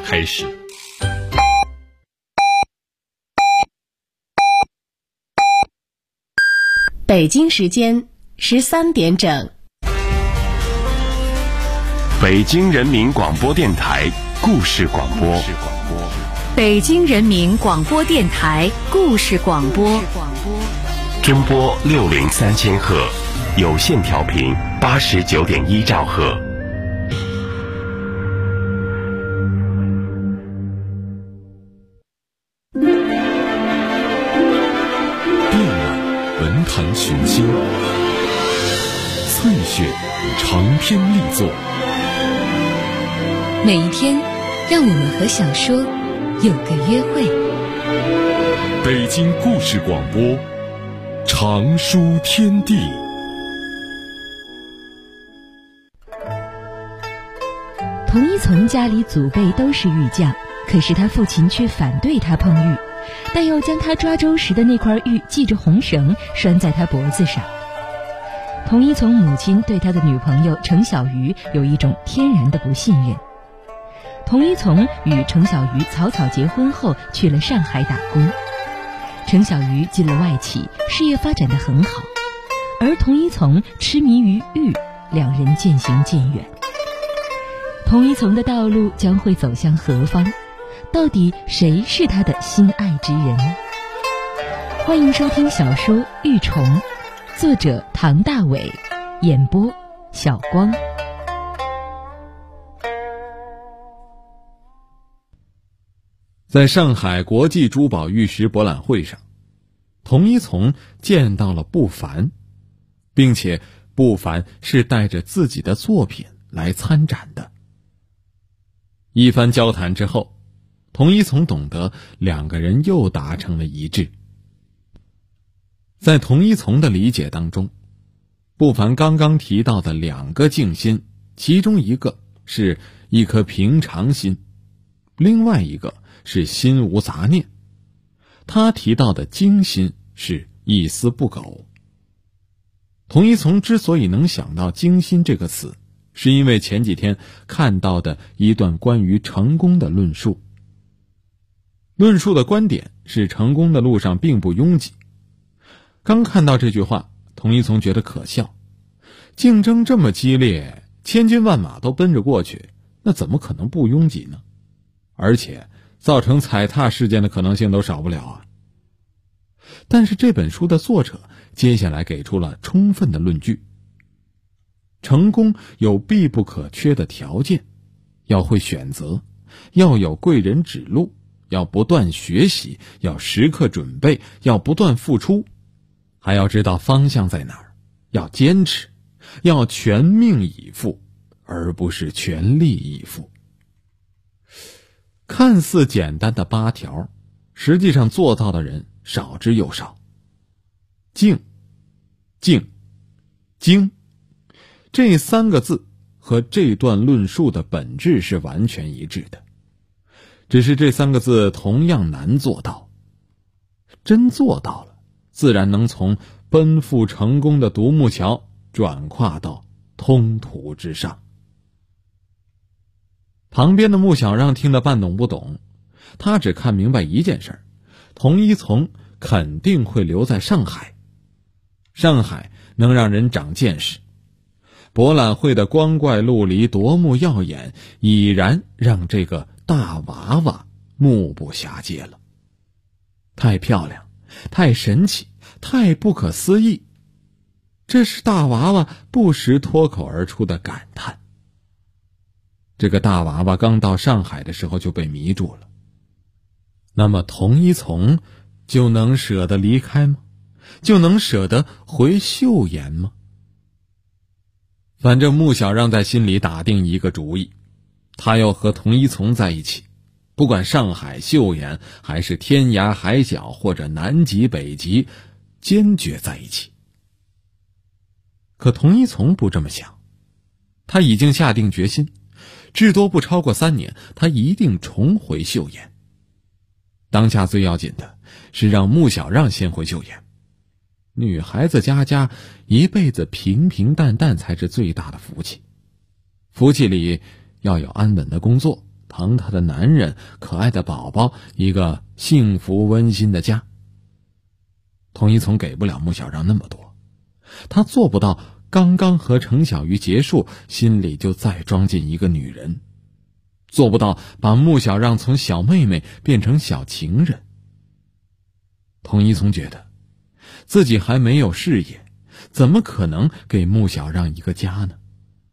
开始。 北京时间13点整。 北京人民广播电台故事广播。 北京人民广播电台故事广播。 中波603赫，有线调频89.1兆赫。 电览文坛群星，翠雪长篇力作。 每一天，让我们和小说有个约会。 北京故事广播，长书天地。 童一从家里祖辈都是玉匠，可是他父亲却反对他碰玉，但要将他抓周时的那块玉系着红绳拴在他脖子上。童一从母亲对他的女朋友程小鱼有一种天然的不信任。童一从与程小鱼草草结婚后去了上海打工，程小鱼进了外企，事业发展得很好，而童一从痴迷于玉，两人渐行渐远。童一从的道路将会走向何方？到底谁是他的心爱之人？欢迎收听小说《玉虫》，作者唐大伟，演播小光。 在上海国际珠宝玉石博览会上，童一从见到了不凡，并且不凡是带着自己的作品来参展的。一番交谈之后，童一从懂得两个人又达成了一致。在童一从的理解当中，不凡刚刚提到的两个静心，其中一个是一颗平常心，另外一个是心无杂念。他提到的精心是一丝不苟。童一从之所以能想到精心这个词，是因为前几天看到的一段关于成功的论述。论述的观点是成功的路上并不拥挤。刚看到这句话，童一从觉得可笑。竞争这么激烈，千军万马都奔着过去，那怎么可能不拥挤呢？而且造成踩踏事件的可能性都少不了啊。但是这本书的作者接下来给出了充分的论据。成功有必不可缺的条件，要会选择，要有贵人指路，要不断学习，要时刻准备，要不断付出，还要知道方向在哪儿，要坚持，要全命以赴，而不是全力以赴。看似简单的8条，实际上做到的人少之又少。静、静、精，这3个字和这段论述的本质是完全一致的，只是这3个字同样难做到。真做到了，自然能从奔赴成功的独木桥转跨到通途之上。旁边的穆小让听得半懂不懂，他只看明白一件事，童一从肯定会留在上海。上海能让人长见识，博览会的光怪陆离夺目耀眼，已然让这个大娃娃目不暇接了。太漂亮，太神奇，太不可思议，这是大娃娃不时脱口而出的感叹。这个大娃娃刚到上海的时候就被迷住了，那么童一从就能舍得离开吗？就能舍得回岫岩吗？反正穆小让在心里打定一个主意，他要和童一从在一起，不管上海、岫岩还是天涯海角或者南极北极，坚决在一起。可童一从不这么想，他已经下定决心，至多不超过3年，他一定重回岫岩。当下最要紧的是让穆小让先回岫岩。女孩子家家一辈子平淡淡才是最大的福气。福气里要有安稳的工作， 疼她的男人、可爱的宝宝，一个幸福温馨的家。童一从给不了穆小让那么多，他做不到刚刚和程小鱼结束，心里就再装进一个女人，做不到把穆小让从小妹妹变成小情人。童一从觉得自己还没有事业，怎么可能给穆小让一个家呢？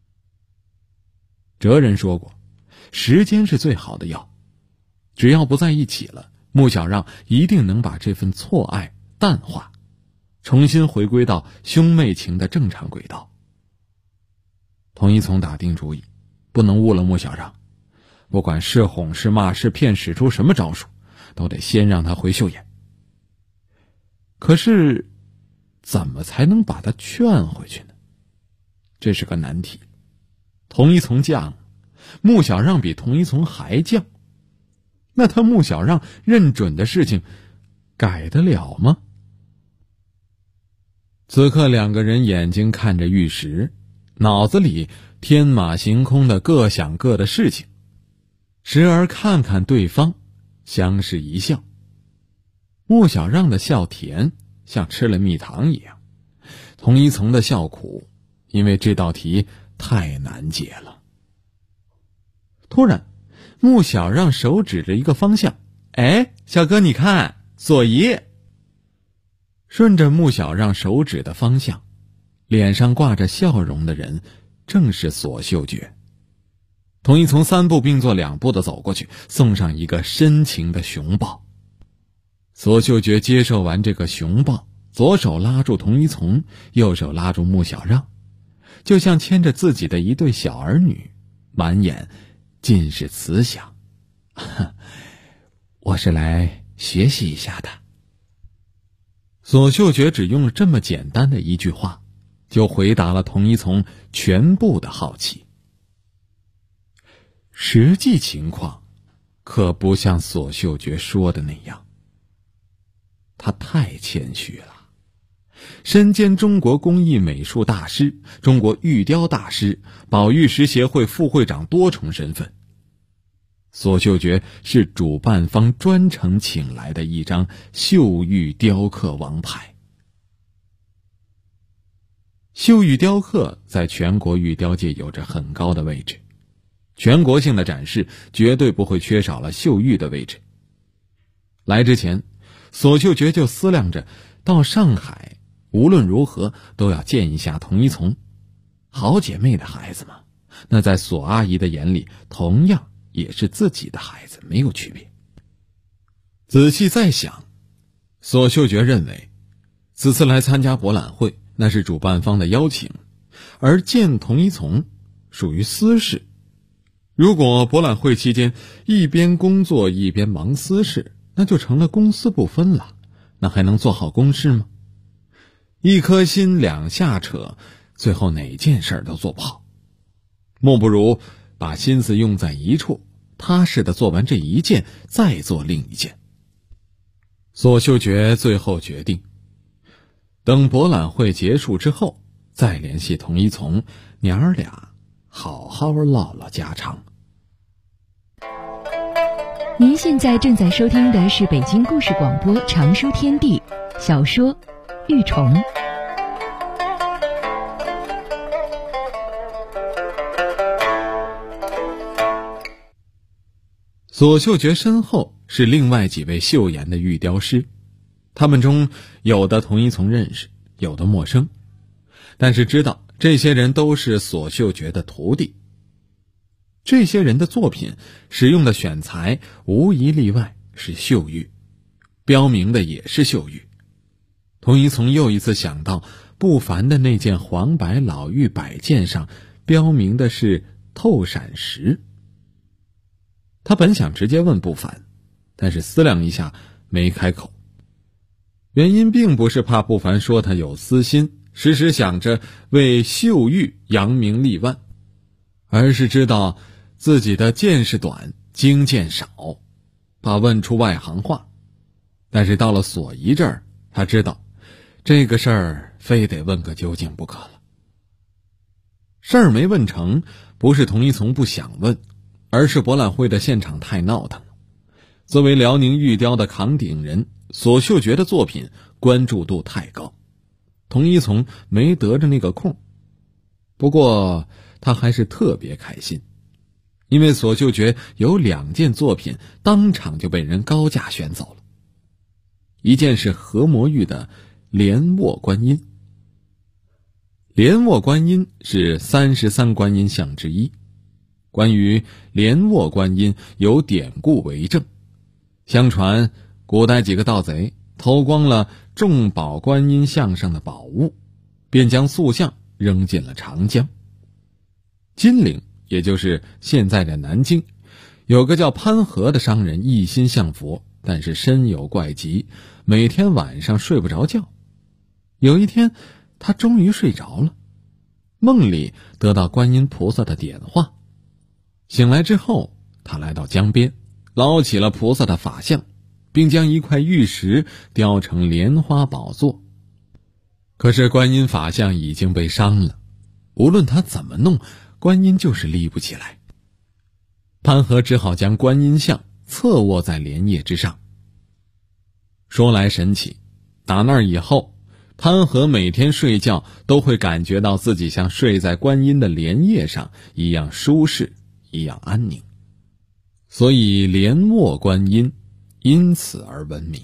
哲人说过，时间是最好的药，只要不在一起了，穆小让一定能把这份错爱淡化，重新回归到兄妹情的正常轨道。童一从打定主意，不能误了穆小让，不管是哄是骂是骗，使出什么招数，都得先让他回秀妍。可是怎么才能把他劝回去呢？这是个难题。童一从犟，穆小让比童一从还犟，那他穆小让认准的事情改得了吗？此刻两个人眼睛看着玉石，脑子里天马行空的各想各的事情，时而看看对方，相视一笑。穆小让的笑甜，像吃了蜜糖一样；童一从的笑苦，因为这道题太难解了。突然，穆小让手指着一个方向：“哎，小哥你看，左移。”顺着穆小让手指的方向，脸上挂着笑容的人正是索秀觉。童一从3步并作2步的走过去，送上一个深情的熊抱。索秀觉接受完这个熊抱，左手拉住童一从，右手拉住穆小让，就像牵着自己的一对小儿女，满眼尽是慈祥。我是来学习一下的。索秀觉只用了这么简单的一句话，就回答了童一从全部的好奇。实际情况可不像索秀觉说的那样，他太谦虚了。身兼中国工艺美术大师、中国玉雕大师、宝玉石协会副会长多重身份，索秀觉是主办方专程请来的一张绣玉雕刻王牌。绣玉雕刻在全国玉雕界有着很高的位置，全国性的展示绝对不会缺少了绣玉的位置。来之前，索秀觉就思量着到上海无论如何都要见一下童一从，好姐妹的孩子嘛，那在索阿姨的眼里同样也是自己的孩子，没有区别。仔细再想，索秀觉认为此次来参加博览会那是主办方的邀请，而见童一从属于私事。如果博览会期间一边工作一边忙私事，那就成了公私不分了，那还能做好公事吗？一颗心两下扯，最后哪件事都做不好。莫不如把心思用在一处，踏实的做完这一件，再做另一件。索秀觉最后决定，等博览会结束之后，再联系童一从，娘儿俩好好唠唠家常。 您现在正在收听的是北京故事广播长书天地小说《玉虫》。 索秀觉身后是另外几位秀妍的玉雕师，他们中有的童一从认识，有的陌生，但是知道这些人都是索秀觉的徒弟。这些人的作品使用的选材无一例外是绣玉，标明的也是绣玉。童一从又一次想到不凡的那件黄白老玉摆件上标明的是透闪石。他本想直接问不凡，但是思量一下没开口。原因并不是怕不凡说他有私心，时时想着为绣玉扬名立万，而是知道自己的见识短，经验少，怕问出外行话。但是到了索姨这儿，他知道这个事儿非得问个究竟不可了。事儿没问成，不是童一从不想问， 而是博览会的现场太闹腾了。作为辽宁玉雕的扛鼎人，索秀觉的作品关注度太高，童一从没得着那个空。不过他还是特别开心，因为索秀觉有2件作品当场就被人高价选走了。一件是何魔玉的莲卧观音。莲卧观音是33观音像之一。关于莲卧观音有典故为证，相传古代几个盗贼偷光了众宝观音像上的宝物，便将塑像扔进了长江。金陵，也就是现在的南京，有个叫潘和的商人一心向佛，但是身有怪疾，每天晚上睡不着觉。有一天他终于睡着了，梦里得到观音菩萨的点化。醒来之后，他来到江边，捞起了菩萨的法像，并将一块玉石雕成莲花宝座。可是观音法像已经被伤了，无论他怎么弄，观音就是立不起来。潘和只好将观音像侧卧在莲叶之上。说来神奇，打那儿以后，潘和每天睡觉都会感觉到自己像睡在观音的莲叶上一样舒适，一样安宁，所以莲卧观音因此而闻名。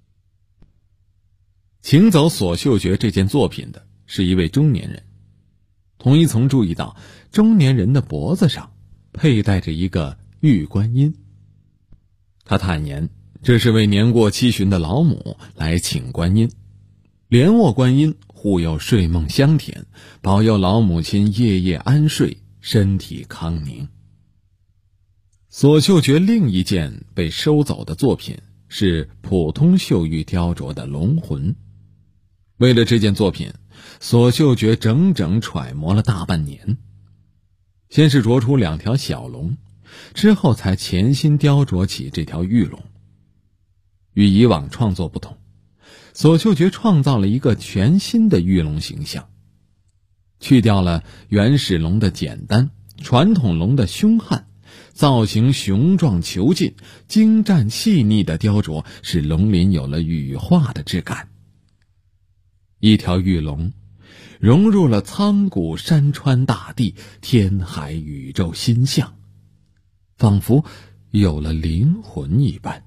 请走索秀觉这件作品的是一位中年人。童一从注意到中年人的脖子上佩戴着一个玉观音，他坦言这是为年过70旬的老母来请观音。莲卧观音护佑睡梦香甜，保佑老母亲夜夜安睡，身体康宁。索秀觉另一件被收走的作品是普通绣玉雕琢的龙魂。为了这件作品，索秀觉整整揣摩了大半年。先是琢出2条小龙，之后才潜心雕琢起这条玉龙。与以往创作不同，索秀觉创造了一个全新的玉龙形象，去掉了原始龙的简单，传统龙的凶悍，造型雄壮遒劲，精湛细腻的雕琢使龙鳞有了羽化的质感。一条玉龙融入了苍古山川大地，天海宇宙心象，仿佛有了灵魂一般。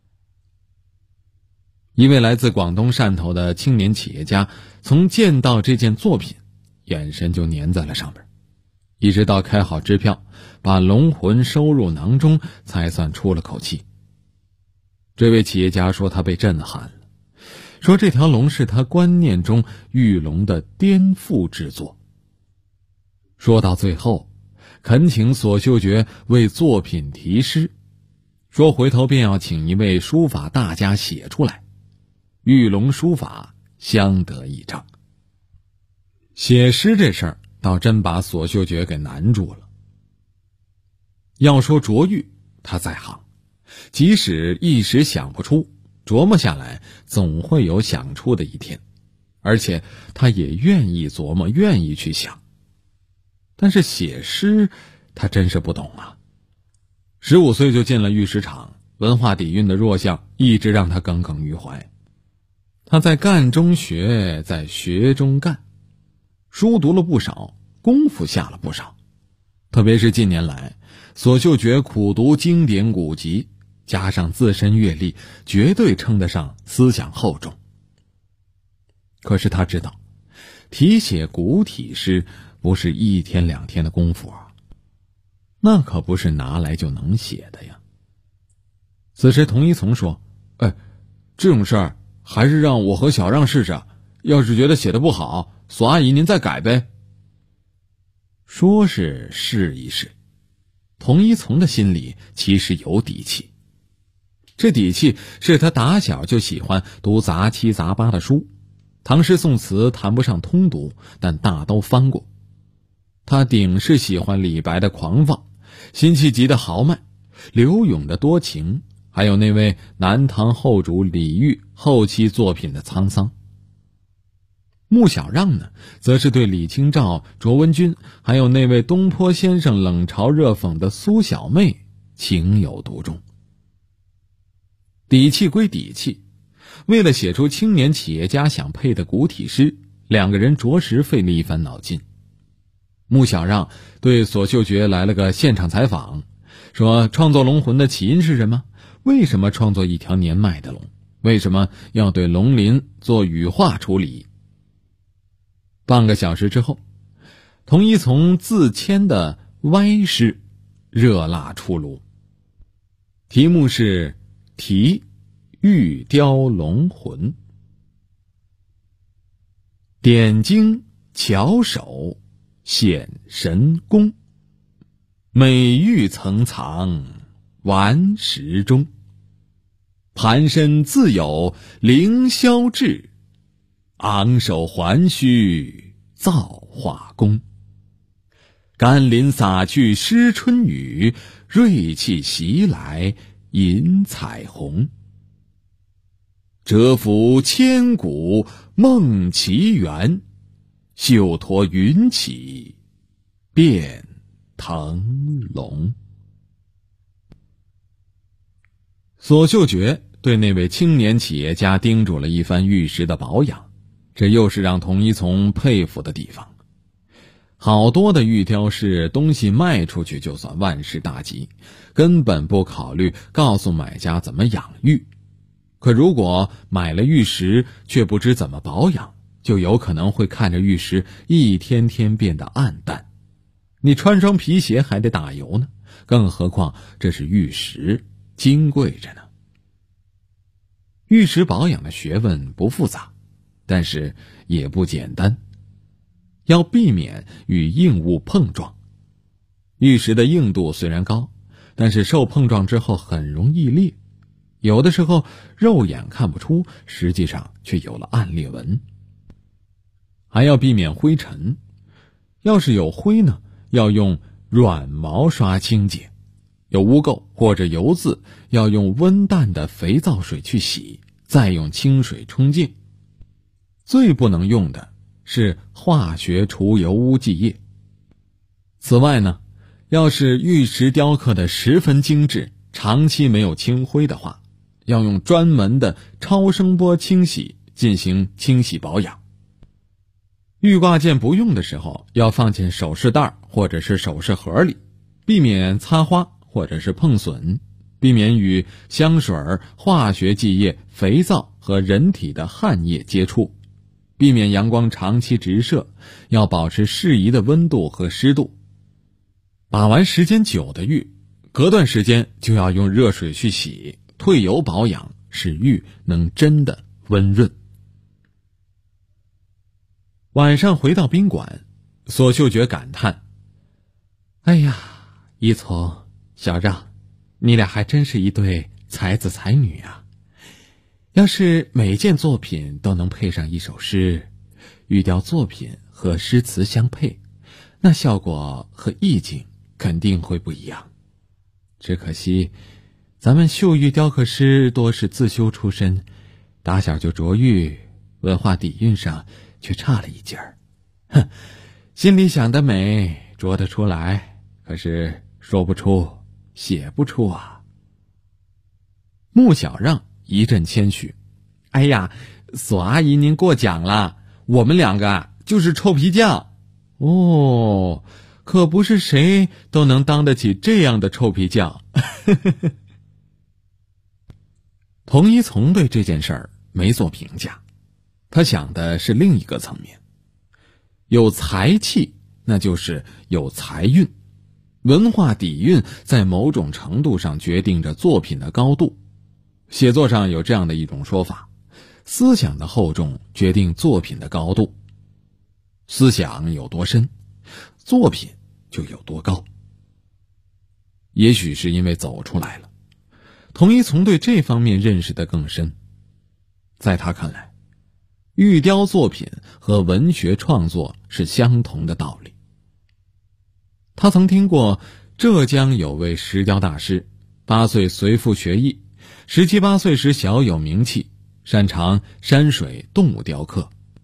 一位来自广东汕头的青年企业家从见到这件作品，眼神就粘在了上面，一直到开好支票，把龙魂收入囊中，才算出了口气。这位企业家说他被震撼了，说这条龙是他观念中玉龙的颠覆之作。说到最后，恳请索秀觉为作品题诗，说回头便要请一位书法大家写出来，玉龙书法相得益彰。写诗这事儿倒真把索秀觉给难住了。要说琢玉，他在行，即使一时想不出，琢磨下来总会有想出的一天，而且他也愿意琢磨，愿意去想。但是写诗他真是不懂啊。15岁就进了玉石厂，文化底蕴的弱项一直让他耿耿于怀。他在干中学，在学中干，书读了不少，功夫下了不少。特别是近年来，索秀觉苦读经典古籍，加上自身阅历，绝对称得上思想厚重。可是他知道，题写古体诗不是1天2天的功夫啊，那可不是拿来就能写的呀。此时童一从说：“这种事儿还是让我和小让试试，要是觉得写得不好，索阿姨您再改呗。”说是试一试，童一从的心里其实有底气。这底气是他打小就喜欢读杂七杂八的书，唐诗宋词谈不上通读，但大都翻过。他顶是喜欢李白的狂放，辛弃疾的豪迈，柳永的多情，还有那位南唐后主李煜后期作品的沧桑。 穆小让呢，则是对李清照、卓文君，还有那位东坡先生冷嘲热讽的苏小妹情有独钟。底气归底气，为了写出青年企业家想配的古体诗，两个人着实费了一番脑筋。穆小让对索秀觉来了个现场采访，说创作龙魂的起因是什么？为什么创作一条年迈的龙？为什么要对龙鳞做羽化处理？半个小时之后，童一从自谦的歪诗热辣出炉，题目是题玉雕龙魂。点睛巧手显神功，美玉曾藏顽石中，盘身自有凌霄志，昂首还须造化功。甘霖洒去湿春雨，锐气袭来引彩虹。蛰伏千古梦奇缘，袖托云起变腾龙。索秀觉对那位青年企业家叮嘱了一番玉石的保养，这又是让童一从佩服的地方。好多的玉雕是东西卖出去就算万事大吉，根本不考虑告诉买家怎么养玉。可如果买了玉石却不知怎么保养，就有可能会看着玉石一天天变得暗淡。你穿双皮鞋还得打油呢，更何况这是玉石，金贵着呢。玉石保养的学问不复杂，但是也不简单，要避免与硬物碰撞。玉石的硬度虽然高，但是受碰撞之后很容易裂，有的时候肉眼看不出，实际上却有了暗裂纹。还要避免灰尘，要是有灰呢，要用软毛刷清洁，有污垢或者油渍，要用温淡的肥皂水去洗，再用清水冲净。最不能用的是化学除油污剂液。此外呢，要是玉石雕刻的十分精致，长期没有清灰的话，要用专门的超声波清洗进行清洗保养。玉挂件不用的时候，要放进首饰袋或者是首饰盒里，避免擦花或者是碰损，避免与香水、化学剂液、肥皂和人体的汗液接触，避免阳光长期直射，要保持适宜的温度和湿度。把玩时间久的玉，隔段时间就要用热水去洗，退油保养，使玉能真的温润。晚上回到宾馆，索秀觉感叹：哎呀，一从、小让，你俩还真是一对才子才女啊！要是每件作品都能配上一首诗，玉雕作品和诗词相配，那效果和意境肯定会不一样。只可惜咱们绣玉雕刻师多是自修出身，打小就着玉，文化底蕴上却差了一截儿。哼，心里想得美，着得出来，可是说不出，写不出啊。穆小让一阵谦虚：哎呀，索阿姨您过奖了，我们两个就是臭皮匠。哦，可不是谁都能当得起这样的臭皮匠。童一从对这件事儿没做评价，他想的是另一个层面。有才气，那就是有财运。文化底蕴在某种程度上决定着作品的高度。写作上有这样的一种说法：思想的厚重决定作品的高度。思想有多深，作品就有多高。也许是因为走出来了，童一从对这方面认识得更深。在他看来，玉雕作品和文学创作是相同的道理。他曾听过浙江有位石雕大师，8岁随父学艺，17、18岁时小有名气，擅长山水动物雕刻。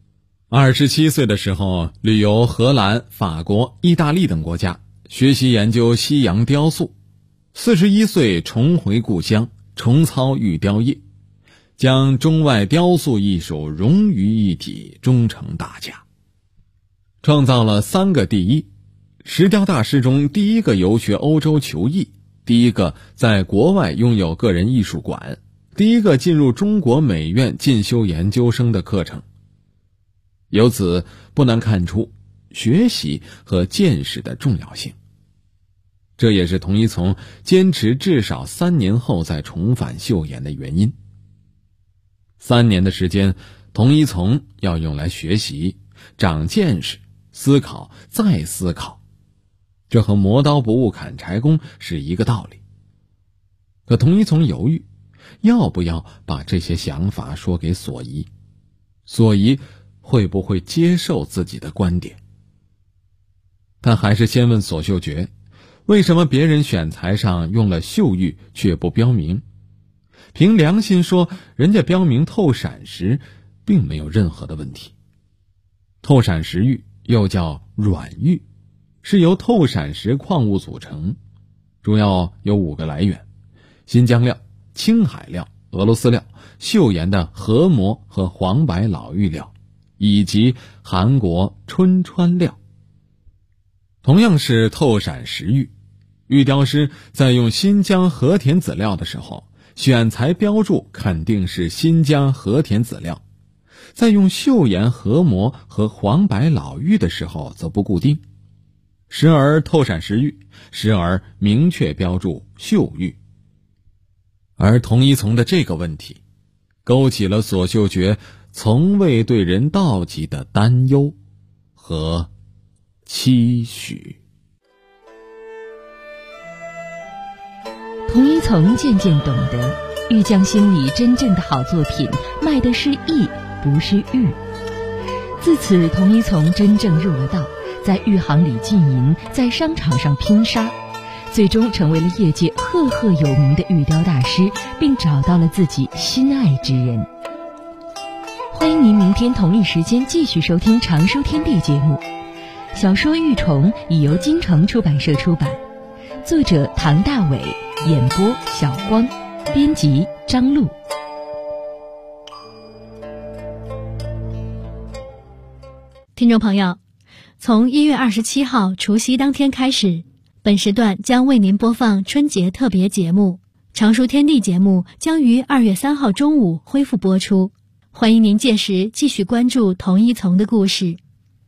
27岁的时候，旅游荷兰、法国、意大利等国家，学习研究西洋雕塑。41岁重回故乡，重操玉雕业，将中外雕塑艺术融于一体，终成大家，创造了3个第一：石雕大师中第一个游学欧洲求艺，第一个在国外拥有个人艺术馆，第一个进入中国美院进修研究生的课程。由此不难看出学习和见识的重要性，这也是童一从坚持至少3年后再重返岫岩的原因。3年的时间，童一从要用来学习、长见识、思考再思考，这和磨刀不误砍柴工是一个道理。可童一从犹豫，要不要把这些想法说给索夷，索夷会不会接受自己的观点？他还是先问索秀觉，为什么别人选材上用了岫玉却不标明？凭良心说，人家标明透闪石并没有任何的问题。透闪石玉又叫软玉，是由透闪石矿物组成，主要有5个来源：新疆料、青海料、俄罗斯料、岫岩的河磨和黄白老玉料，以及韩国春川料。同样是透闪石玉，玉雕师在用新疆和田籽料的时候，选材标注肯定是新疆和田籽料，在用岫岩河磨和黄白老玉的时候则不固定，时而透闪石玉，时而明确标注岫玉。而童一从的这个问题勾起了索秀觉从未对人道及的担忧和期许。 童一从渐渐懂得，玉匠心里真正的好作品卖的是艺，不是玉。自此，童一从真正入了道，在玉行里经营，在商场上拼杀，最终成为了业界赫赫有名的玉雕大师，并找到了自己心爱之人。欢迎您明天同一时间继续收听《常书天地》节目。小说《玉虫》已由京城出版社出版，作者唐大伟，演播小光，编辑张璐。 听众朋友，从1月27号除夕当天开始，本时段将为您播放春节特别节目《常书天地》节目将于2月3号中午恢复播出，欢迎您届时继续关注童一从的故事。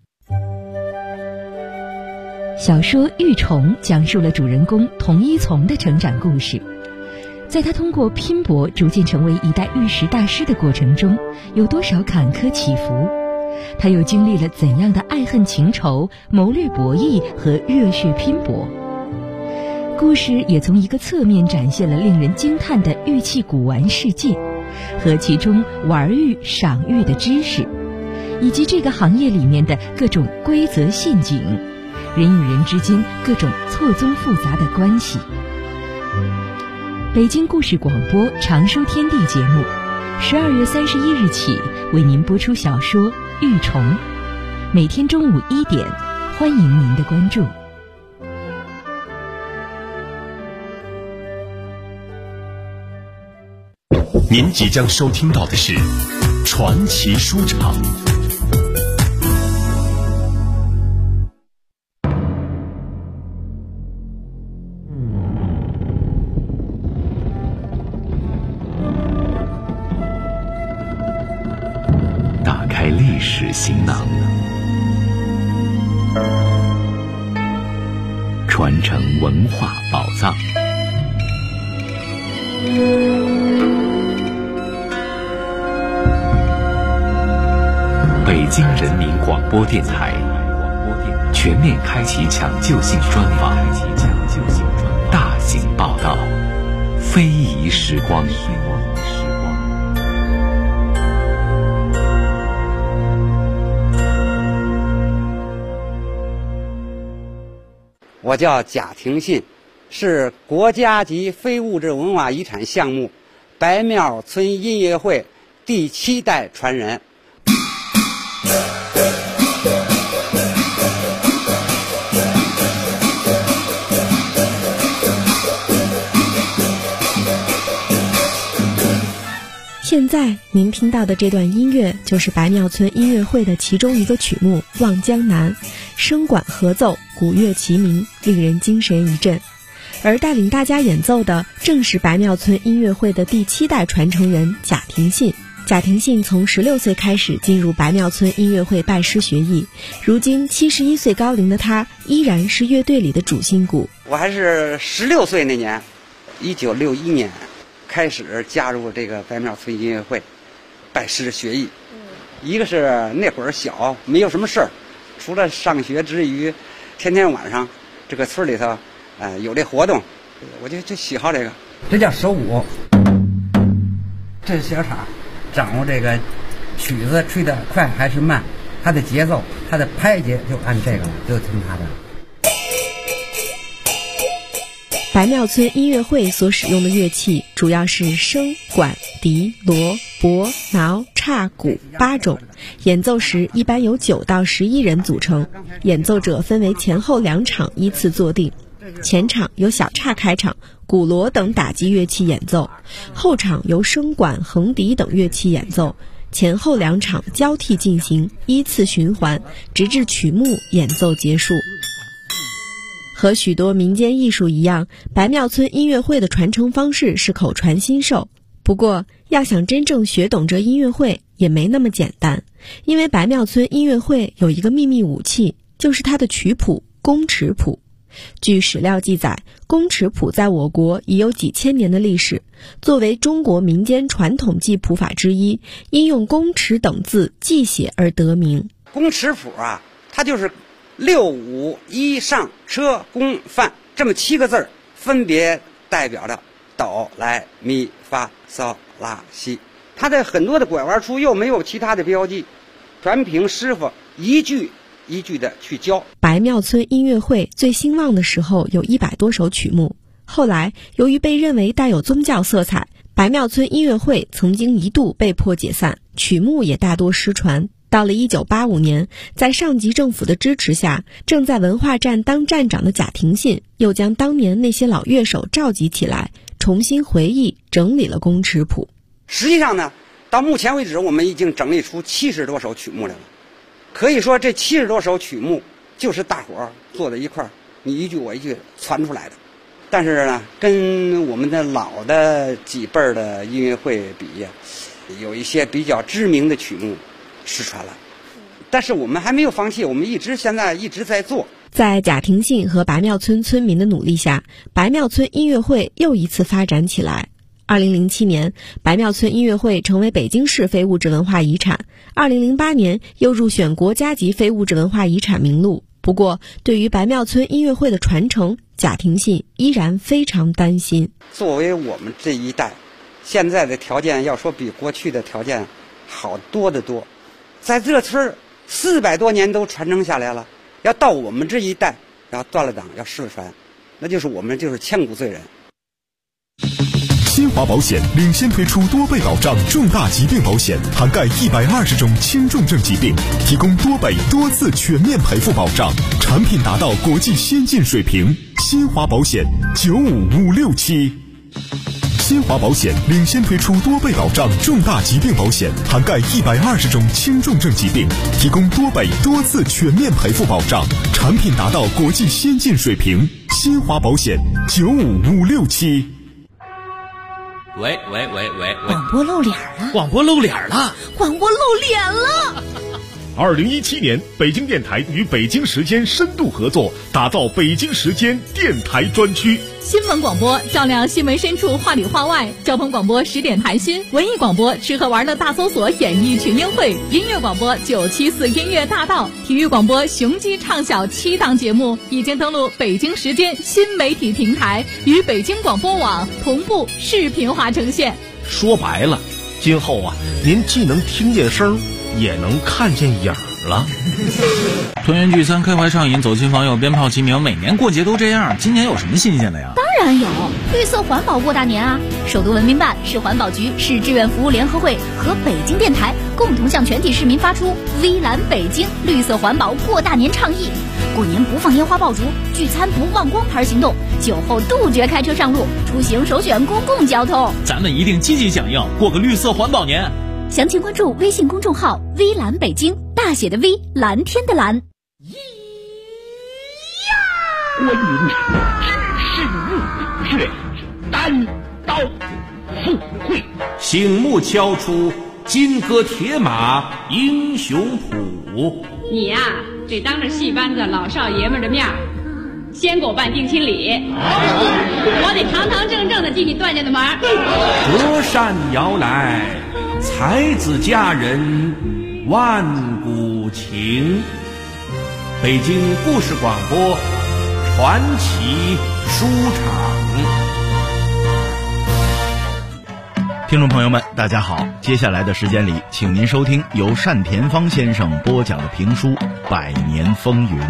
小说《玉虫》讲述了主人公童一从的成长故事。在他通过拼搏逐渐成为一代玉石大师的过程中，有多少坎坷起伏？他又经历了怎样的爱恨情仇、谋略博弈和热血拼搏？故事也从一个侧面展现了令人惊叹的玉器古玩世界和其中玩玉、赏玉的知识，以及这个行业里面的各种规则陷阱，人与人之间各种错综复杂的关系。北京故事广播《常书天地》节目12月31日起为您播出小说《玉虫》，每天中午1点，欢迎您的关注。 您即将收听到的是传奇书场。打开历史行囊，传承文化宝藏。北京人民广播电台全面开启抢救性专访，大型报道，非遗时光。 我叫贾廷信，是国家级非物质文化遗产项目白庙村音乐会第7代传人。 现在您听到的这段音乐就是白庙村音乐会的其中一个曲目《望江南》，声管合奏，鼓乐齐鸣，令人精神一振。而带领大家演奏的正是白庙村音乐会的第7代传承人贾廷信。贾廷信从16岁开始进入白庙村音乐会拜师学艺，如今71岁高龄的他依然是乐队里的主心骨。 我还是16岁那年，1961年开始加入这个白庙村音乐会，拜师学艺。一个是那会儿小，没有什么事儿，除了上学之余，天天晚上这个村里头，有这活动，我就喜好这个。这叫手舞，这是小叉。掌握这个曲子吹得快还是慢，它的节奏，它的拍节就按这个，就听它的。 白庙村音乐会所使用的乐器主要是笙、管、笛、锣、钹、挠、叉、鼓8种，演奏时一般由9到11人组成，演奏者分为前后2场依次坐定。前场由小叉开场，鼓锣等打击乐器演奏，后场由笙管、横笛等乐器演奏，前后2场交替进行，依次循环，直至曲目演奏结束。和许多民间艺术一样，白庙村音乐会的传承方式是口传心授。不过，要想真正学懂这音乐会也没那么简单，因为白庙村音乐会有一个秘密武器，就是它的曲谱宫尺谱。据史料记载，宫尺谱在我国已有几千年的历史，作为中国民间传统记谱法之一，因用宫尺等字记写而得名。 宫尺谱啊，它就是6、5、1上车宫范这么7个字儿，分别代表着哆来咪发嗦拉西。它的很多的拐弯处又没有其他的标记，全凭师傅一句一句的去教。 白庙村音乐会最兴旺的时候有100多首曲目，后来由于被认为带有宗教色彩，白庙村音乐会曾经一度被迫解散，曲目也大多失传。到了1985年，在上级政府的支持下，正在文化站当站长的贾廷信又将当年那些老乐手召集起来，重新回忆整理了宫尺谱。 实际上呢，到目前为止我们已经整理出70多首曲目来了。可以说这70多首曲目就是大伙儿坐在一块儿，你一句我一句传出来的。但是呢，跟我们的老的几辈儿的音乐会比呀，有一些比较知名的曲目失传了。但是我们还没有放弃，我们现在一直在做。 在贾廷信和白庙村村民的努力下，白庙村音乐会又一次发展起来。2007年，白庙村音乐会成为北京市非物质文化遗产。2008年又入选国家级非物质文化遗产名录。不过，对于白庙村音乐会的传承，贾廷信依然非常担心。 作为我们这一代，现在的条件要说比过去的条件好多得多。在这村400多年都传承下来了，要到我们这一代要断了档，要失传，那就是我们就是千古罪人。 新华保险领先推出多倍保障重大疾病保险，涵盖120种轻重症疾病，提供多倍多次全面赔付保障，产品达到国际先进水平。新华保险95567。新华保险领先推出多倍保障重大疾病保险，涵盖120种轻重症疾病，提供多倍多次全面赔付保障，产品达到国际先进水平。新华保险95567。 喂， 广播露脸了！ 广播露脸了！ 广播露脸了 ！2017年，北京电台与北京时间深度合作，打造北京时间电台专区。 新闻广播照亮新闻深处，话里话外；交通广播10点谈心；文艺广播吃喝玩乐大搜索，演艺群英会；音乐广播974音乐大道；体育广播雄鸡唱晓7档节目已经登录北京时间新媒体平台，与北京广播网同步视频化呈现。 说白了，今后您既能听见声，也能看见影了。 团圆聚餐，开怀畅饮，走亲访友，鞭炮齐鸣，每年过节都这样，今年有什么新鲜的呀？ 当然有，绿色环保过大年啊！首都文明办、市环保局、市志愿服务联合会和北京电台共同向全体市民发出“微蓝北京绿色环保过大年倡议”。 过年不放烟花爆竹，聚餐不忘光牌行动，酒后杜绝开车上路，出行首选公共交通。 咱们一定积极响应，过个绿色环保年。 详情关注微信公众号“微蓝北京”，大写的 V， 蓝天的蓝。 观音只是木却单刀赴会， 醒目敲出金戈铁马英雄谱。 你呀，得当着戏班子老少爷们的面先给我办定亲礼，我得堂堂正正的进你段家的门。 隔山遥来，才子佳人万古情。北京故事广播传奇书场。 听众朋友们，大家好，接下来的时间里，请您收听由单田芳先生播讲的评书《百年风云》。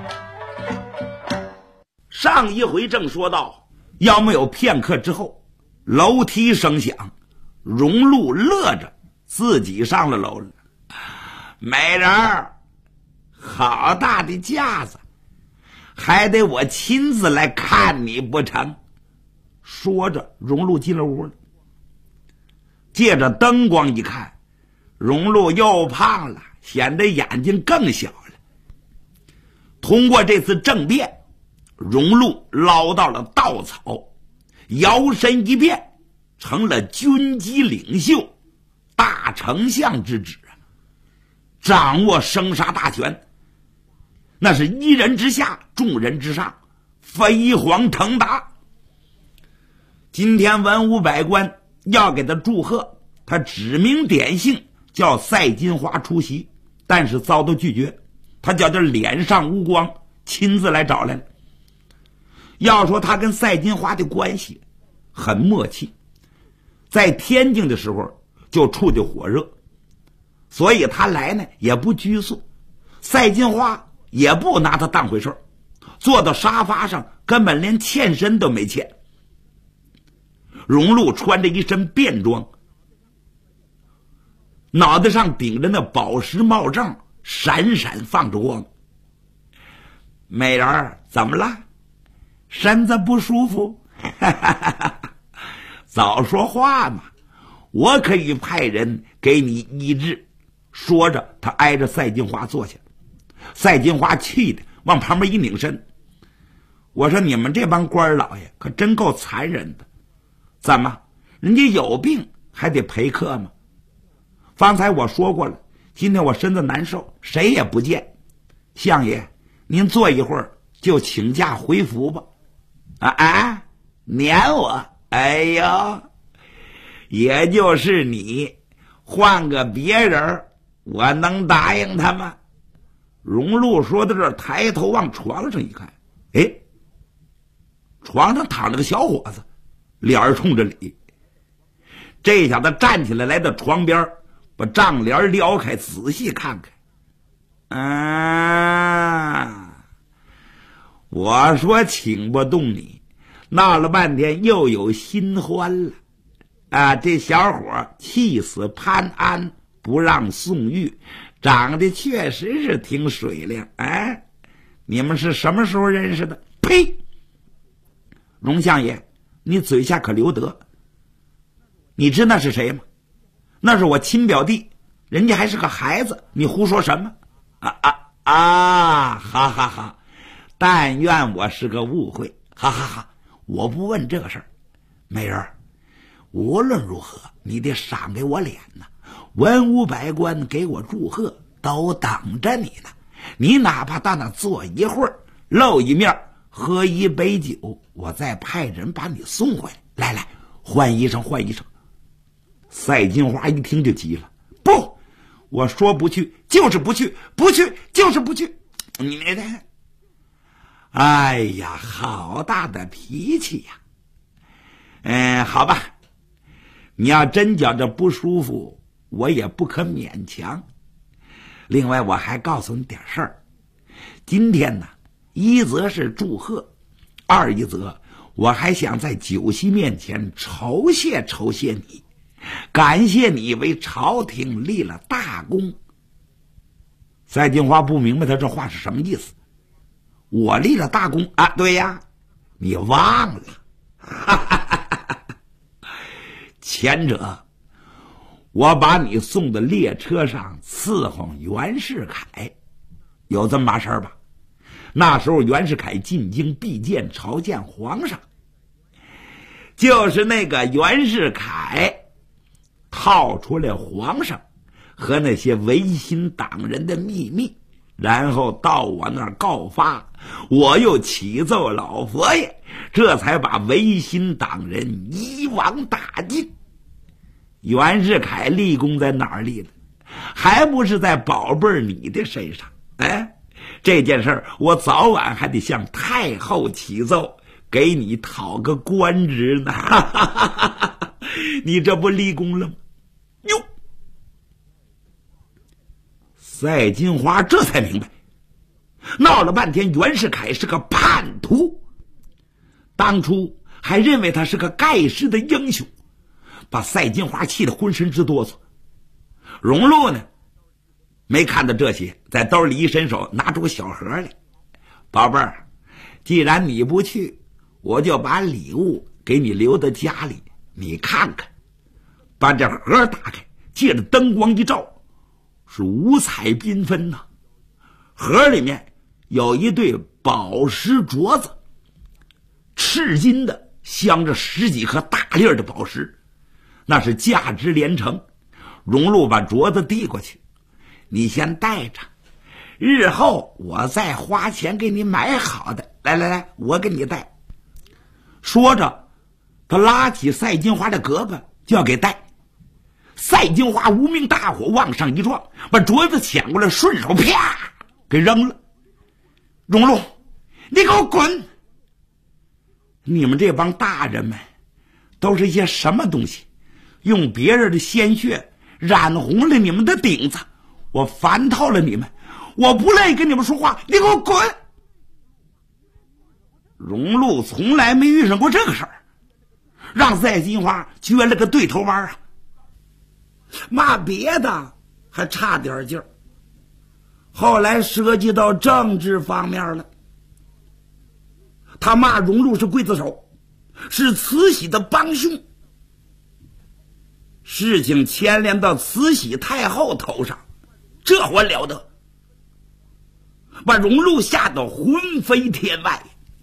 上一回正说到，要没有片刻之后，楼梯声响，荣禄乐着自己上了楼了。美人儿，好大的架子，还得我亲自来看你不成？说着，荣禄进了屋了。借着灯光一看，荣禄又胖了，显得眼睛更小了。通过这次政变，荣禄捞到了稻草，摇身一变成了军机领袖，大丞相之职，掌握生杀大权，那是一人之下，众人之上，飞黄腾达。今天文武百官要给他祝贺，他指名点姓叫赛金花出席，但是遭到拒绝，他叫他脸上无光，亲自来找来了。要说他跟赛金花的关系很默契，在天津的时候就处得火热，所以他来呢也不拘束，赛金花也不拿他当回事，坐到沙发上根本连欠身都没欠。荣禄穿着一身便装，脑袋上顶着那宝石帽帐，闪闪放着光。美人儿，怎么了？身子不舒服？早说话嘛，我可以派人给你医治。说着，他挨着赛金花坐下。赛金花气的往旁边一拧身，我说你们这帮官老爷可真够残忍的，怎么人家有病还得陪客吗？方才我说过了，今天我身子难受，谁也不见。相爷，您坐一会儿就请假回府吧。撵我？哎呦，也就是你，换个别人我能答应他吗？荣禄说到这儿，抬头往床上一看，哎，床上躺着个小伙子，脸儿冲着里。这小子站起来来到床边，把帐帘撩开，仔细看看。我说请不动你，闹了半天又有新欢了。这小伙气死潘安，不让宋玉，长得确实是挺水灵。你们是什么时候认识的？呸！荣相爷，你嘴下可留德。你知那是谁吗？那是我亲表弟，人家还是个孩子，你胡说什么？哈哈哈！但愿我是个误会，哈哈哈！我不问这个事儿。美人，无论如何你得赏给我脸呢，文武百官给我祝贺，都等着你呢。你哪怕到那坐一会儿，露一面，喝一杯酒，我再派人把你送回来。来，换衣裳，换衣裳。赛金花一听就急了，不，我说不去就是不去，不去就是不去。你哎呀，好大的脾气呀！好吧，你要真觉着不舒服，我也不可勉强。另外，我还告诉你点事儿。今天呢，一则是祝贺，二一则我还想在酒席面前酬谢酬谢你，感谢你为朝廷立了大功。赛金花不明白他这话是什么意思。 我立了大功啊！对呀，你忘了。前者我把你送到列车上伺候袁世凯，有这么码事儿吧？那时候袁世凯进京必见朝见皇上，就是那个袁世凯套出来皇上和那些维新党人的秘密，然后到我那儿告发，我又启奏老佛爷，这才把维新党人一网打尽。袁世凯立功在哪儿立的？还不是在宝贝儿你的身上。哎，这件事儿我早晚还得向太后启奏，给你讨个官职呢。你这不立功了吗？哟，赛金花这才明白，闹了半天袁世凯是个叛徒，当初还认为他是个盖世的英雄，把赛金花气得浑身直哆嗦。荣禄呢，没看到这些，在兜里一伸手，拿出个小盒来。宝贝儿，既然你不去，我就把礼物给你留到家里，你看看。把这盒打开，借着灯光一照，是五彩缤纷呐。盒里面有一对宝石镯子，赤金的，镶着10几颗大粒的宝石，那是价值连城。荣禄把镯子递过去，你先带着，日后我再花钱给你买好的。来来来，我给你带。说着，他拉起赛金花的胳膊就要给带。赛金花无名大火往上一撞，把镯子抢过来，顺手啪给扔了。荣禄，你给我滚！你们这帮大人们都是一些什么东西？用别人的鲜血染红了你们的顶子，我烦透了你们，我不乐意跟你们说话，你给我滚！荣禄从来没遇上过这个事儿，让赛金花撅了个对头弯啊！骂别的还差点劲儿，后来涉及到政治方面了。他骂荣禄是刽子手，是慈禧的帮凶。事情牵连到慈禧太后头上，这还了得，把荣禄吓得魂飞天外。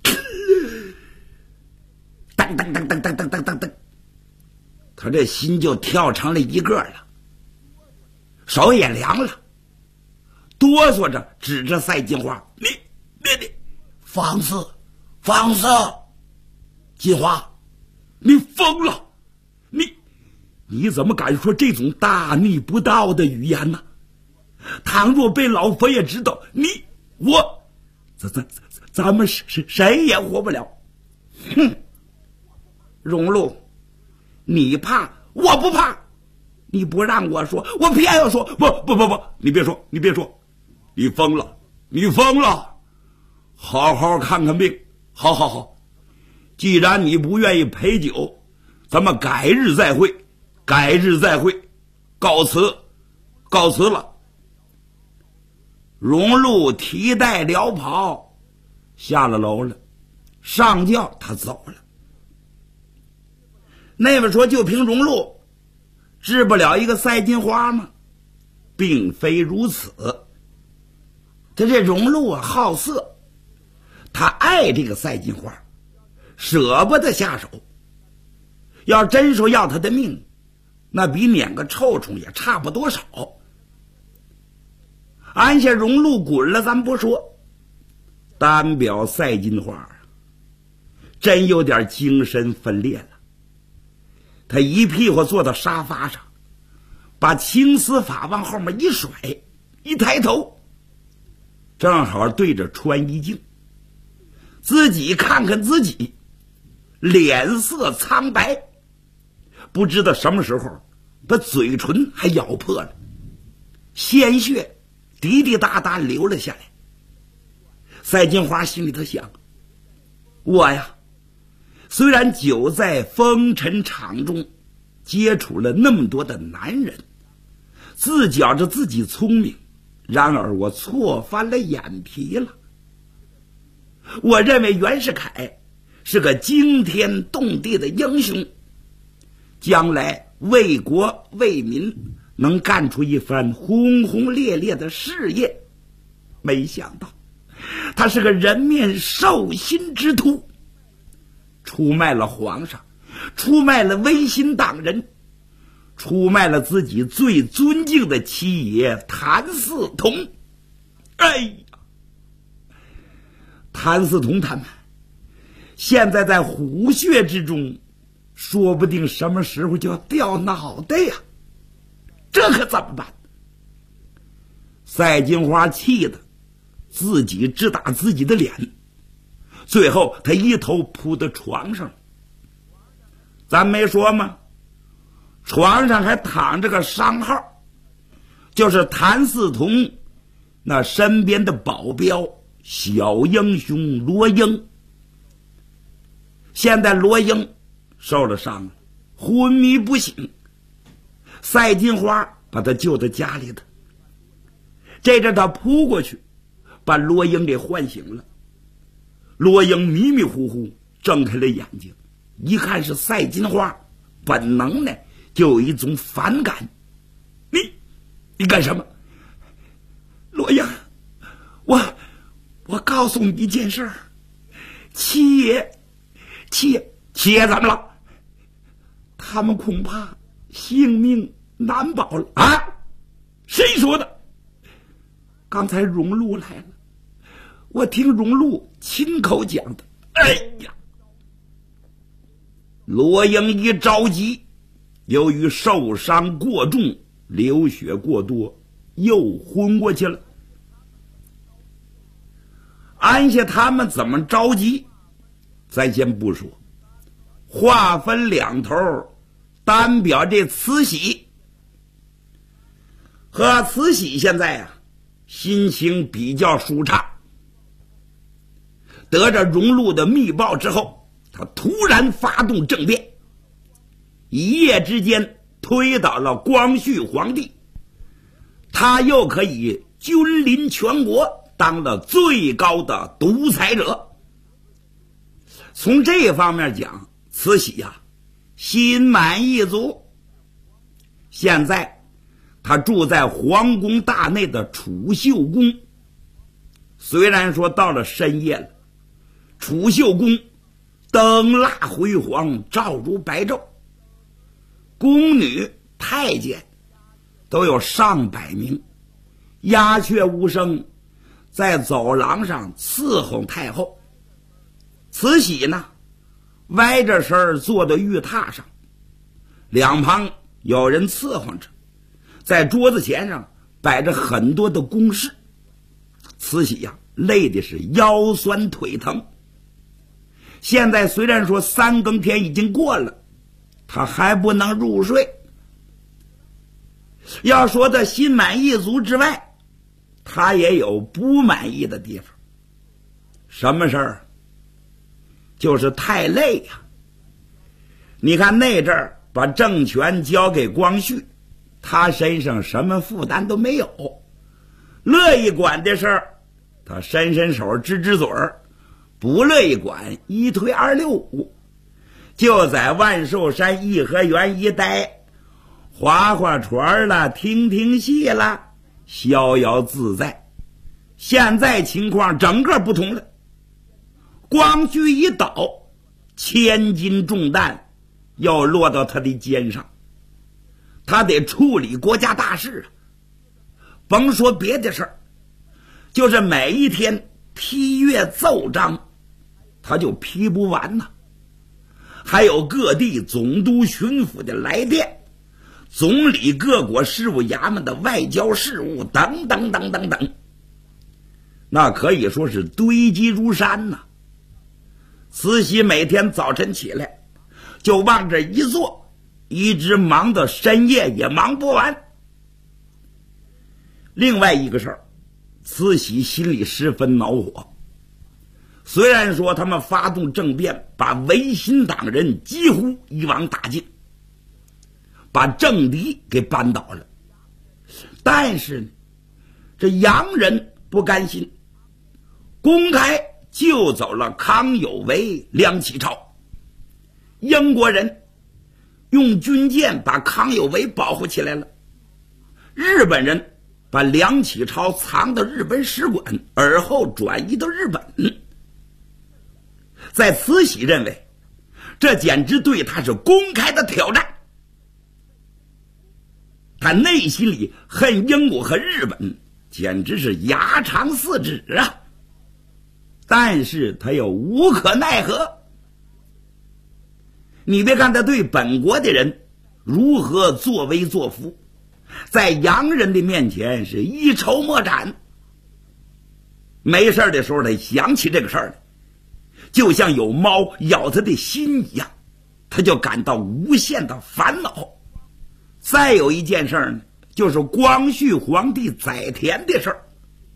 噔噔噔噔噔噔噔噔噔，他这心就跳成了一个了，手也凉了，哆嗦着指着赛金花：“你放肆，放肆！金花，你疯了！你怎么敢说这种大逆不道的语言呢？倘若被老佛爷知道，咱们谁也活不了。”哼！荣禄，你怕，我不怕。你不让我说，我偏要说。不，你别说，你疯了，好好看看病。好，既然你不愿意陪酒，咱们改日再会，告辞了。荣禄提带辽袍下了楼了，上轿他走了。那么说，就凭荣禄治不了一个赛金花吗？并非如此。他这荣禄啊，好色，他爱这个赛金花，舍不得下手。要真说要他的命，那比撵个臭虫也差不多少。按下荣禄滚了咱不说，单表赛金花真有点精神分裂了。他一屁股坐到沙发上，把青丝发往后面一甩，一抬头，正好对着穿衣镜，自己看看自己，脸色苍白，不知道什么时候把嘴唇还咬破了，鲜血滴滴答答流了下来。赛金花心里头想，我呀，虽然久在风尘场中接触了那么多的男人，自觉着自己聪明，然而我错翻了眼皮了。 我认为袁世凯是个惊天动地的英雄，将来为国为民能干出一番轰轰烈烈的事业。没想到他是个人面兽心之徒，出卖了皇上，出卖了维新党人，出卖了自己最尊敬的七爷谭嗣同。哎呀，谭嗣同他们现在在虎穴之中，说不定什么时候就要掉脑袋呀，这可怎么办？赛金花气得自己直打自己的脸，最后他一头扑到床上。咱没说吗？床上还躺着个商号，就是谭嗣同那身边的保镖小英雄罗英。现在罗英受了伤了，昏迷不醒，赛金花把他救到家里的。这阵他扑过去把罗英给唤醒了。罗英迷迷糊糊睁开了眼睛，一看是赛金花，本能呢就有一种反感。你干什么？罗英，我告诉你一件事儿，七爷怎么了？他们恐怕性命难保了啊！谁说的？刚才荣禄来了，我听荣禄亲口讲的。哎呀！罗英一着急，由于受伤过重，流血过多，又昏过去了。按下他们怎么着急，咱先不说，话分两头，单表这慈禧和慈禧现在啊，心情比较舒畅。得着荣禄的密报之后，他突然发动政变，一夜之间推倒了光绪皇帝，他又可以君临全国，当了最高的独裁者。从这方面讲，慈禧呀，心满意足。现在他住在皇宫大内的储秀宫，虽然说到了深夜了，储秀宫灯蜡辉煌，照如白昼，宫女太监都有上百名，鸦雀无声，在走廊上伺候太后。慈禧呢，歪着身坐在玉榻上，两旁有人伺候着，在桌子前上摆着很多的公事。慈禧呀，累的是腰酸腿疼。现在虽然说3更天已经过了，他还不能入睡。要说他心满意足之外，他也有不满意的地方。什么事儿？就是太累呀。你看那阵儿把政权交给光绪，他身上什么负担都没有，乐意管的事儿他伸伸手支支嘴儿，不乐意管一推265，就在万寿山颐和园一待，划划船了，听听戏了，逍遥自在。现在情况整个不同了，光绪一倒，1000斤重担要落到他的肩上，他得处理国家大事啊。甭说别的事儿，就是每一天批阅奏章他就批不完呢。还有各地总督巡抚的来电，总理各国事务衙门的外交事务等等等等等，那可以说是堆积如山呐。慈禧每天早晨起来就往这一坐，一直忙到深夜也忙不完。另外一个事儿，慈禧心里十分恼火。虽然说他们发动政变，把维新党人几乎一网打尽，把政敌给扳倒了，但是这洋人不甘心，公开救走了康有为、梁启超。英国人用军舰把康有为保护起来了，日本人把梁启超藏到日本使馆，而后转移到日本。在慈禧认为这简直对他是公开的挑战，他内心里恨英国和日本简直是牙长4指啊，但是他又无可奈何。你别看他对本国的人如何作威作福，在洋人的面前是一筹莫展。没事的时候他想起这个事儿，就像有猫咬他的心一样，他就感到无限的烦恼。再有一件事呢，就是光绪皇帝载湉的事儿。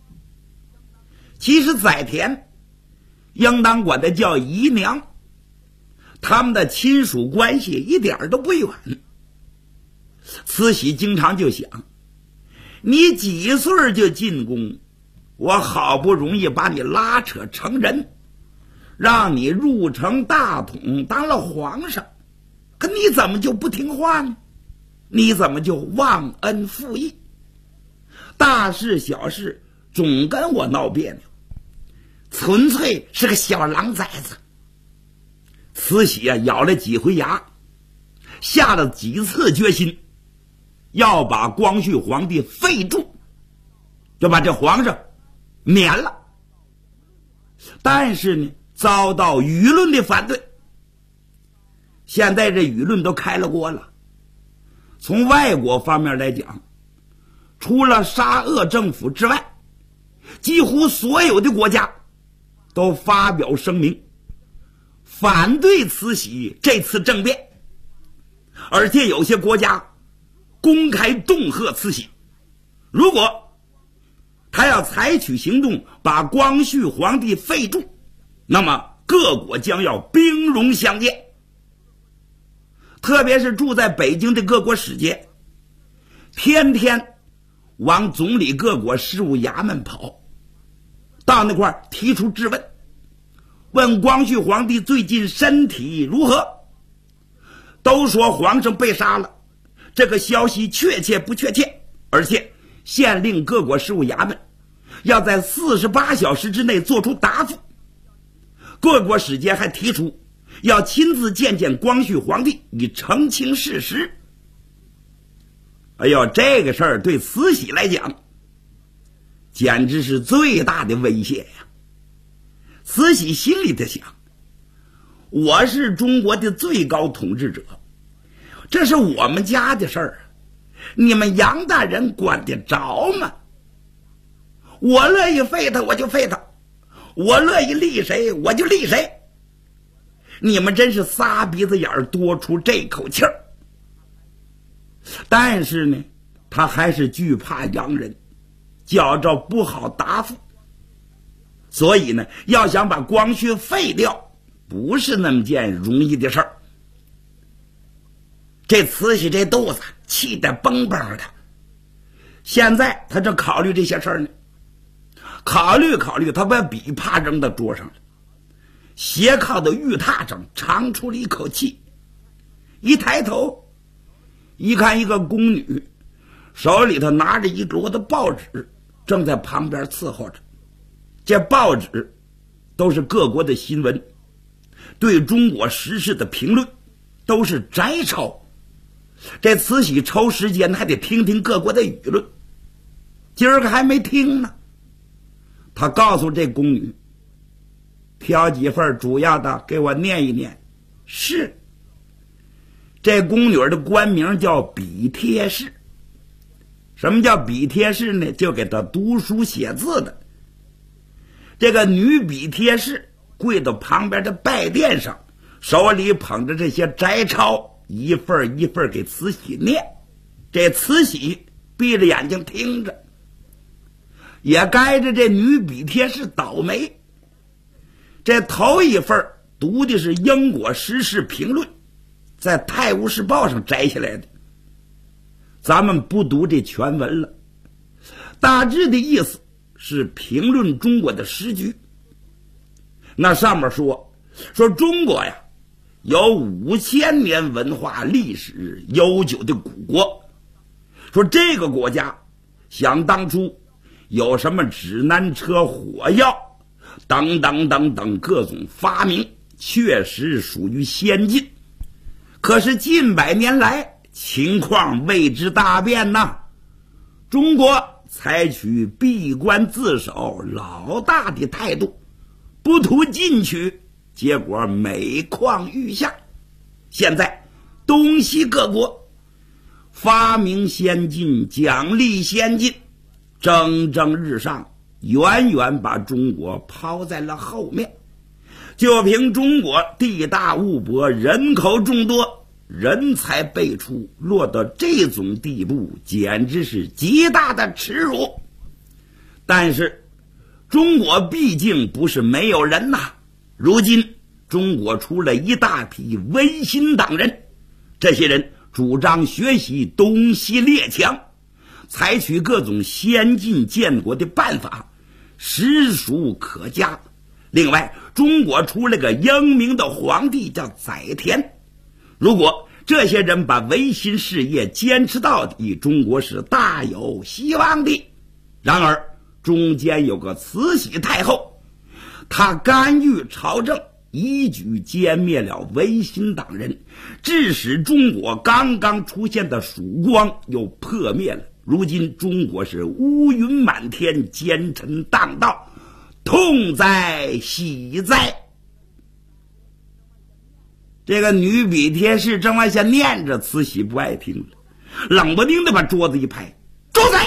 其实载湉应当管他叫姨娘，他们的亲属关系一点都不远。慈禧经常就想，你几岁就进宫，我好不容易把你拉扯成人，让你入城大统当了皇上，可你怎么就不听话呢？你怎么就忘恩负义，大事小事总跟我闹别扭，纯粹是个小狼崽子。慈禧咬了几回牙，下了几次决心，要把光绪皇帝废黜，就把这皇上免了。但是呢，遭到舆论的反对。现在这舆论都开了锅了，从外国方面来讲，除了沙俄政府之外，几乎所有的国家都发表声明反对慈禧这次政变，而且有些国家公开恫吓慈禧，如果他要采取行动把光绪皇帝废黜，那么各国将要兵戎相见。特别是住在北京的各国使节，天天往总理各国事务衙门跑，到那块提出质问，问光绪皇帝最近身体如何，都说皇上被杀了，这个消息确切不确切，而且限令各国事务衙门要在48小时之内做出答复。各国使节还提出要亲自见见光绪皇帝，以澄清事实。哎呦，这个事儿对慈禧来讲简直是最大的威胁呀！慈禧心里在想，我是中国的最高统治者，这是我们家的事儿，你们杨大人管得着吗？我乐意废他我就废他，我乐意立谁我就立谁，你们真是仨鼻子眼儿多出这口气儿。但是呢，他还是惧怕洋人，觉着不好答复，所以呢，要想把光绪废掉，不是那么件容易的事儿。这慈禧这肚子气得蹦蹦的，现在他正考虑这些事儿呢，考虑，他把笔啪扔到桌上了，斜靠到玉榻上，长出了一口气，一抬头一看，一个宫女手里头拿着一摞的报纸，正在旁边伺候着。这报纸都是各国的新闻，对中国时事的评论都是摘抄。这慈禧抽时间还得听听各国的舆论，今儿个还没听呢。他告诉这宫女，挑几份主要的给我念一念。是。这宫女的官名叫笔帖氏。什么叫笔帖氏呢？就给她读书写字的。这个女笔帖氏跪到旁边的拜殿上，手里捧着这些摘抄，一份一份给慈禧念。这慈禧闭着眼睛听着，也该着这女笔帖氏倒霉。这头一份读的是英国时事评论，在《泰晤士报》上摘下来的，咱们不读这全文了，大致的意思是评论中国的时局。 那上面说中国呀有5000年文化历史悠久的古国，说这个国家想当初有什么指南车、火药等等等等各种发明，确实属于先进。可是近100年来情况为之大变呐，中国采取闭关自守、老大的态度，不图进取，结果每况愈下。现在东西各国发明先进，奖励先进，蒸蒸日上，远远把中国抛在了后面。就凭中国地大物博，人口众多，人才辈出，落到这种地步，简直是极大的耻辱。但是中国毕竟不是没有人呐，如今中国出了一大批维新党人，这些人主张学习东西列强，采取各种先进建国的办法，实属可嘉。另外，中国出了个英明的皇帝叫载湉，如果这些人把维新事业坚持到底，中国是大有希望的。然而中间有个慈禧太后，她干预朝政，一举歼灭了维新党人，致使中国刚刚出现的曙光又破灭了。如今中国是乌云满天，奸臣当道，痛哉喜哉。这个女笔帖是正往下念着，慈禧不爱听了，冷不丁的把桌子一拍，住嘴！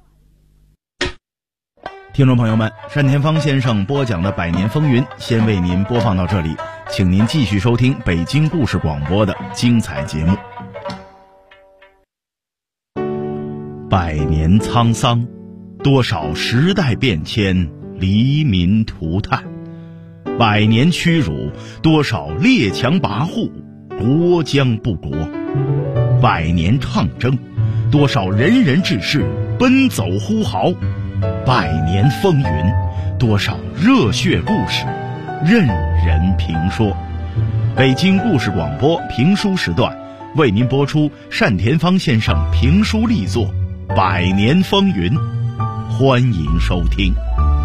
听众朋友们，单田芳先生播讲的《百年风云》先为您播放到这里，请您继续收听北京故事广播的精彩节目。100年沧桑，多少时代变迁，黎民涂炭；100年屈辱，多少列强跋扈，国将不国；100年抗争，多少仁人志士奔走呼号；100年风云，多少热血故事任人评说。北京故事广播评书时段为您播出单田芳先生评书力作《100年风云》，欢迎收听。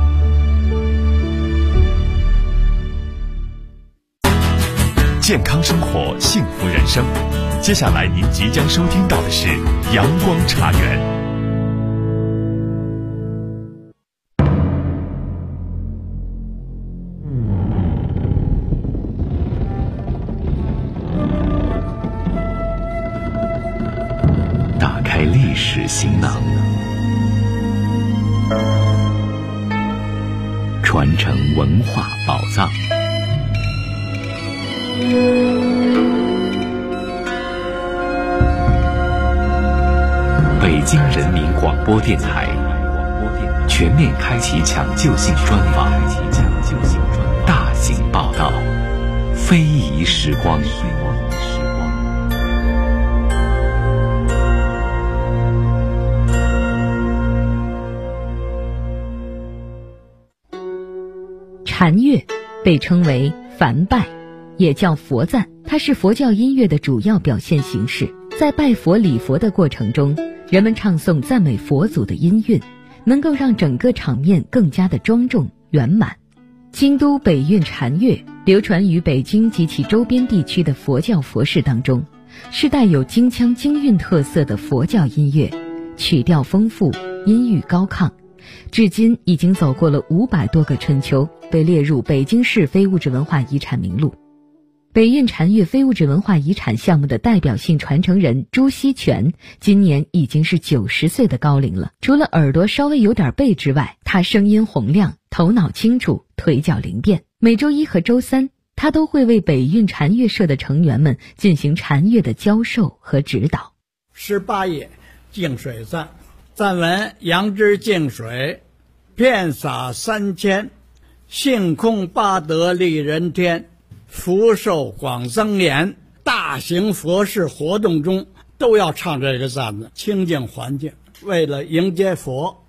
健康生活，幸福人生。接下来您即将收听到的是阳光茶园。 打开历史行囊，传承文化宝藏。北京人民广播电台全面开启抢救性专访，大型报道，非遗时光。 禅乐被称为梵拜，也叫佛赞，它是佛教音乐的主要表现形式。在拜佛礼佛的过程中，人们唱诵赞美佛祖的音韵，能够让整个场面更加的庄重圆满。京都北韵禅乐流传于北京及其周边地区的佛教佛事当中，是带有京腔京韵特色的佛教音乐，曲调丰富，音域高亢，至今已经走过了500多个春秋，被列入北京市非物质文化遗产名录。北韵禅乐非物质文化遗产项目的代表性传承人朱锡全今年已经是90岁的高龄了。除了耳朵稍微有点背之外，他声音洪亮，头脑清楚，腿脚灵便。每周一和周三，他都会为北韵禅乐社的成员们进行禅乐的教授和指导。 18页净水赞，赞文：杨枝净水，遍洒3千，性空八德利人天，福寿广增延。大型佛事活动中都要唱这个赞子，清净环境，为了迎接佛。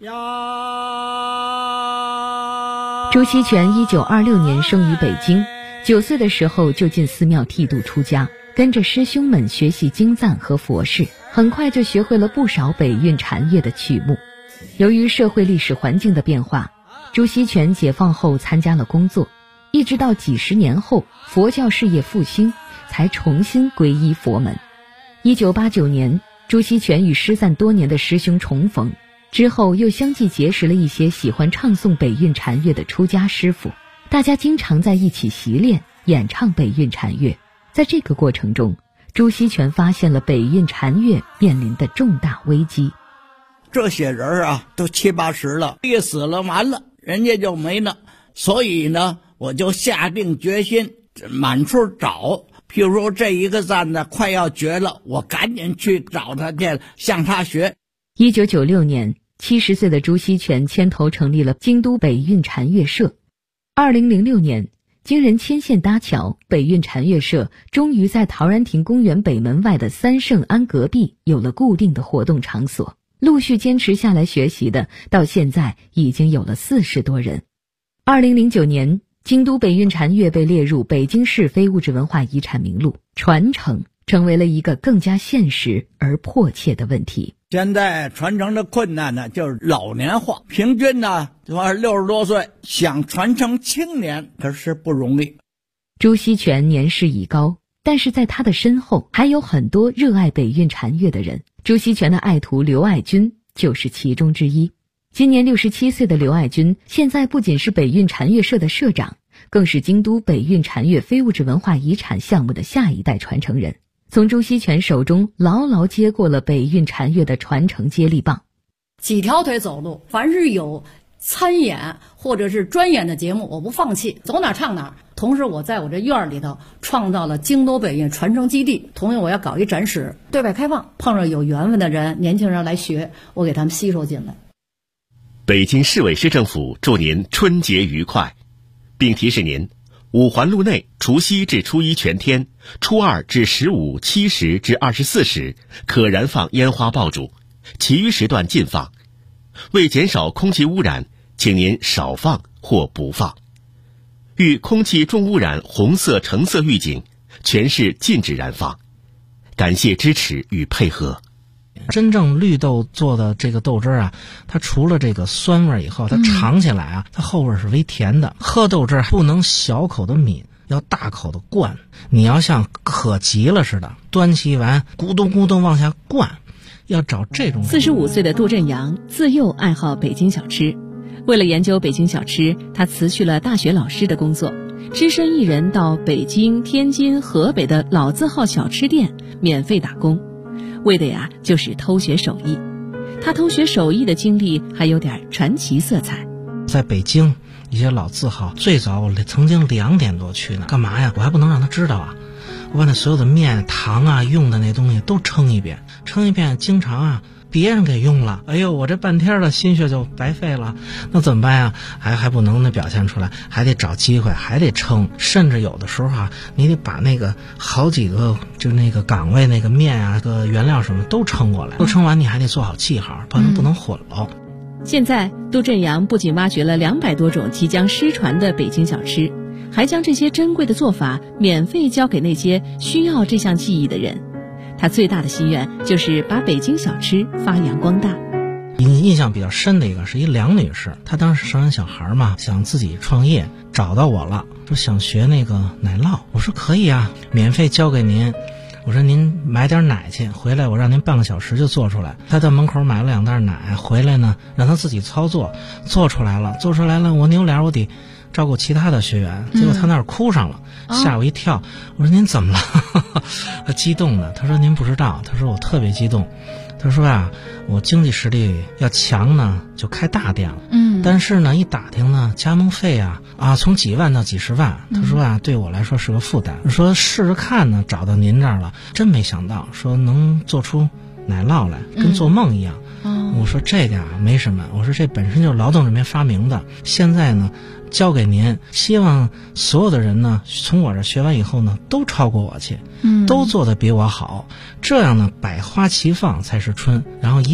朱锡全1926年生于北京，9岁的时候就进寺庙剃度出家，跟着师兄们学习经赞和佛事，很快就学会了不少北韵禅乐的曲目。由于社会历史环境的变化，朱锡全解放后参加了工作，一直到几十年后佛教事业复兴，才重新皈依佛门。1989年，朱锡全与失散多年的师兄重逢，之后又相继结识了一些喜欢唱诵北韵禅乐的出家师傅，大家经常在一起习练演唱北韵禅乐。在这个过程中，朱锡全发现了北韵禅乐面临的重大危机。 这些人啊都70、80了，一死了完了人家就没了，所以呢我就下定决心满处找，譬如说这一个赞呢快要绝了，我赶紧去找他去向他学。 1996年，70岁的朱锡全牵头成立了京都北韵禅乐社。2006年，经人牵线搭桥，北韵禅乐社终于在陶然亭公园北门外的三圣庵隔壁有了固定的活动场所。陆续坚持下来学习的，到现在已经有了40多人。2009年，京都北韵禅乐被列入北京市非物质文化遗产名录，传承成为了一个更加现实而迫切的问题。 现在传承的困难呢，就是老年化，平均呢60多岁，想传承青年可是不容易。 朱锡全年事已高，但是在他的身后还有很多热爱北韵禅乐的人。朱锡全的爱徒刘爱军就是其中之一。今年67岁的刘爱军，现在不仅是北韵禅乐社的社长，更是京都北韵禅乐非物质文化遗产项目的下一代传承人，从朱锡全手中牢牢接过了北韵禅乐的传承接力棒。 几条腿走路，凡是有参演或者是专演的节目，我不放弃，走哪唱哪。同时我在我这院里头创造了京都北韵传承基地，同样我要搞一展示，对外开放，碰上有缘分的人，年轻人来学，我给他们吸收进来。 北京市委市政府祝您春节愉快，并提示您五环路内除夕至初一全天，初二至15、7时至24时可燃放烟花爆竹，其余时段禁放。为减少空气污染，请您少放或不放。遇空气重污染红色、橙色预警，全市禁止燃放。感谢支持与配合。 真正绿豆做的这个豆汁啊，它除了这个酸味以后，它尝起来啊，它后味是微甜的。喝豆汁不能小口的抿，要大口的灌。你要像渴急了似的，端起一碗咕咚咕咚往下灌，要找这种。 45岁的杜振阳自幼爱好北京小吃，为了研究北京小吃，他辞去了大学老师的工作，只身一人到北京、天津、河北的老字号小吃店免费打工，为的呀就是偷学手艺。他偷学手艺的经历还有点传奇色彩。 在北京一些老字号，最早我曾经2点多去呢，干嘛呀？我还不能让他知道啊！我把那所有的面、糖啊、用的那东西都称一遍，经常啊别人给用了，哎呦，我这半天的心血就白费了，那怎么办呀？还不能表现出来，还得找机会，还得称，甚至有的时候啊，你得把那个好几个就那个岗位那个面啊、个原料什么都称过来，都称完你还得做好记号，不能混了。 现在杜振阳不仅挖掘了200多种即将失传的北京小吃，还将这些珍贵的做法免费教给那些需要这项技艺的人。他最大的心愿就是把北京小吃发扬光大。 印象比较深的一个是一梁女士，她当时生完小孩嘛，想自己创业，找到我了，说想学那个奶酪。我说可以啊，免费教给您。我说您买点奶去，回来我让您半个小时就做出来。他在门口买了2袋奶，回来呢让他自己操作，做出来了，我扭脸我得照顾其他的学员，结果他那儿哭上了，吓我一跳。我说您怎么了？他激动的，他说您不知道，他说我特别激动。他说啊，我经济实力要强呢，就开大店了。但是呢，一打听呢，加盟费啊，从几万到几十万。他说啊，对我来说是个负担。说试试看呢，找到您这儿了，真没想到，说能做出奶酪来，跟做梦一样。我说这个没什么，我说这本身就是劳动人民发明的，现在呢交给您，希望所有的人呢从我这学完以后呢都超过我去，都做得比我好，这样呢百花齐放才是春。然后